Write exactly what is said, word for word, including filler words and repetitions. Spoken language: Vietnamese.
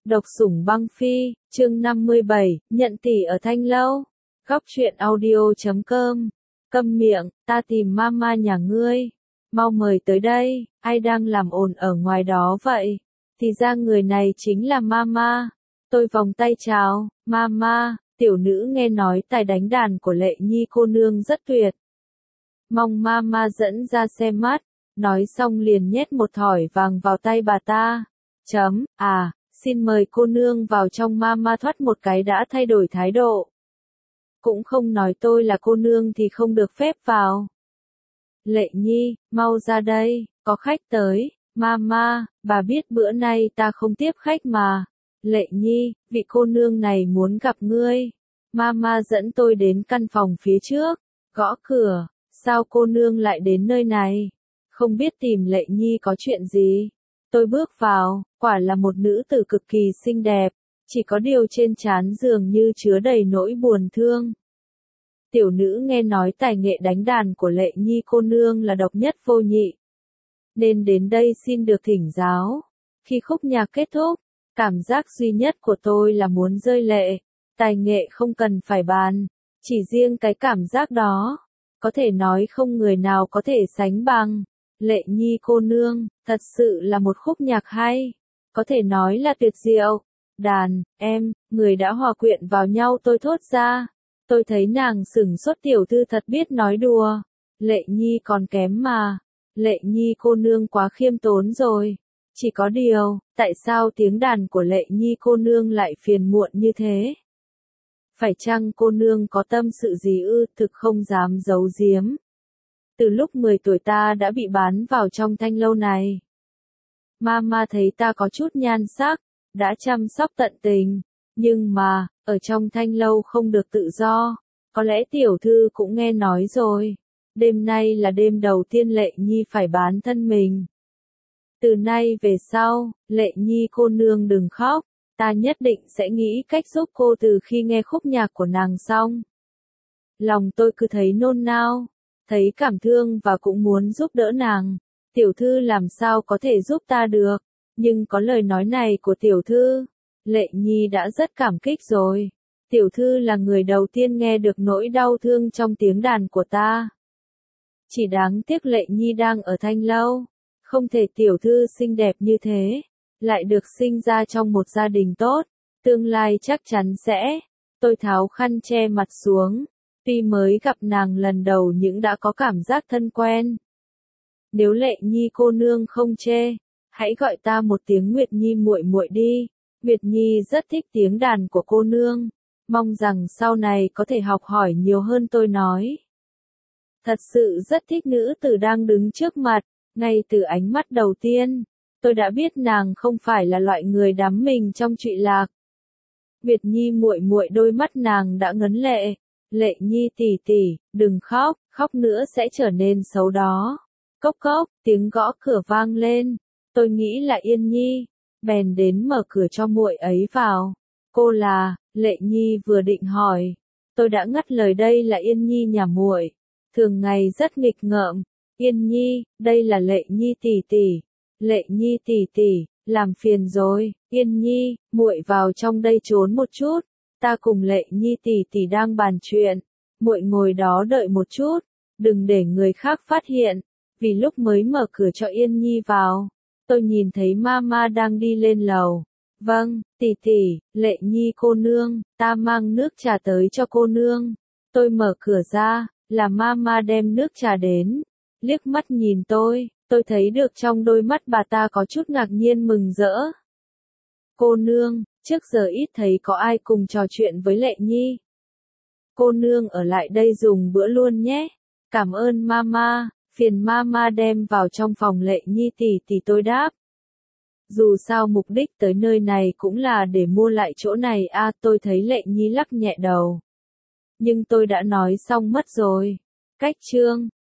Độc sủng băng phi, chương năm mươi bảy, nhận tỷ ở Thanh Lâu. Góc truyện audio chấm com. Câm miệng, ta tìm mama nhà ngươi. Mau mời tới đây, ai đang làm ồn ở ngoài đó vậy? Thì ra người này chính là mama. Tôi vòng tay chào, mama, tiểu nữ nghe nói tài đánh đàn của Lệ Nhi cô nương rất tuyệt. Mong mama dẫn ra xem mắt, nói xong liền nhét một thỏi vàng vào tay bà ta. Chấm, à. Xin mời cô nương vào trong. Mama thoát một cái đã thay đổi thái độ. Cũng không nói tôi là cô nương thì không được phép vào. Lệ Nhi, mau ra đây, có khách tới. Mama, bà biết bữa nay ta không tiếp khách mà. Lệ Nhi, vị cô nương này muốn gặp ngươi. Mama dẫn tôi đến căn phòng phía trước, gõ cửa. Sao cô nương lại đến nơi này? Không biết tìm Lệ Nhi có chuyện gì? Tôi bước vào, quả là một nữ tử cực kỳ xinh đẹp, chỉ có điều trên trán dường như chứa đầy nỗi buồn thương. Tiểu nữ nghe nói tài nghệ đánh đàn của Lệ Nhi cô nương là độc nhất vô nhị, nên đến đây xin được thỉnh giáo. Khi khúc nhạc kết thúc, cảm giác duy nhất của tôi là muốn rơi lệ. Tài nghệ không cần phải bàn, chỉ riêng cái cảm giác đó, có thể nói không người nào có thể sánh bằng. Lệ Nhi cô nương, thật sự là một khúc nhạc hay, có thể nói là tuyệt diệu. Đàn, em, người đã hòa quyện vào nhau tôi thốt ra. Tôi thấy nàng sửng sốt, tiểu thư thật biết nói đùa. Lệ Nhi còn kém mà. Lệ Nhi cô nương quá khiêm tốn rồi. Chỉ có điều, tại sao tiếng đàn của Lệ Nhi cô nương lại phiền muộn như thế? Phải chăng cô nương có tâm sự gì ư? Thực không dám giấu giếm. Từ lúc mười tuổi ta đã bị bán vào trong thanh lâu này. Mama thấy ta có chút nhan sắc, đã chăm sóc tận tình, nhưng mà, ở trong thanh lâu không được tự do. Có lẽ tiểu thư cũng nghe nói rồi, đêm nay là đêm đầu tiên Lệ Nhi phải bán thân mình. Từ nay về sau, Lệ Nhi cô nương đừng khóc, ta nhất định sẽ nghĩ cách giúp cô từ khi nghe khúc nhạc của nàng xong. Lòng tôi cứ thấy nôn nao, thấy cảm thương và cũng muốn giúp đỡ nàng. Tiểu thư làm sao có thể giúp ta được, nhưng có lời nói này của tiểu thư, Lệ Nhi đã rất cảm kích rồi. Tiểu thư là người đầu tiên nghe được nỗi đau thương trong tiếng đàn của ta. Chỉ đáng tiếc Lệ Nhi đang ở thanh lâu, không thể tiểu thư xinh đẹp như thế, lại được sinh ra trong một gia đình tốt, tương lai chắc chắn sẽ. Tôi tháo khăn che mặt xuống. Tuy mới gặp nàng lần đầu nhưng đã có cảm giác thân quen. Nếu Lệ Nhi cô nương không chê, hãy gọi ta một tiếng Nguyệt Nhi muội muội đi. Nguyệt Nhi rất thích tiếng đàn của cô nương, mong rằng sau này có thể học hỏi nhiều hơn. Tôi nói. Thật sự rất thích nữ tử đang đứng trước mặt, ngay từ ánh mắt đầu tiên, tôi đã biết nàng không phải là loại người đắm mình trong trụy lạc. Nguyệt Nhi muội muội, đôi mắt nàng đã ngấn lệ. Lệ Nhi tỷ tỷ, đừng khóc, khóc nữa sẽ trở nên xấu đó. Cốc cốc, tiếng gõ cửa vang lên. Tôi nghĩ là Yên Nhi, bèn đến mở cửa cho muội ấy vào. Cô là? Lệ Nhi vừa định hỏi, tôi đã ngắt lời, đây là Yên Nhi nhà muội, thường ngày rất nghịch ngợm. Yên Nhi, đây là Lệ Nhi tỷ tỷ. Lệ Nhi tỷ tỷ, làm phiền rồi. Yên Nhi, muội vào trong đây trốn một chút. Ta cùng Lệ Nhi tỷ tỷ đang bàn chuyện, muội ngồi đó đợi một chút, đừng để người khác phát hiện. Vì lúc mới mở cửa cho Yên Nhi vào, tôi nhìn thấy mama đang đi lên lầu. Vâng, tỷ tỷ, Lệ Nhi cô nương, ta mang nước trà tới cho cô nương. Tôi mở cửa ra, là mama đem nước trà đến. Liếc mắt nhìn tôi, tôi thấy được trong đôi mắt bà ta có chút ngạc nhiên mừng rỡ. Cô nương, trước giờ ít thấy có ai cùng trò chuyện với Lệ Nhi. Cô nương ở lại đây dùng bữa luôn nhé. Cảm ơn mama, phiền mama đem vào trong phòng Lệ Nhi tỷ tỷ, tôi đáp. Dù sao mục đích tới nơi này cũng là để mua lại chỗ này à. Tôi thấy Lệ Nhi lắc nhẹ đầu. Nhưng tôi đã nói xong mất rồi. Cách chương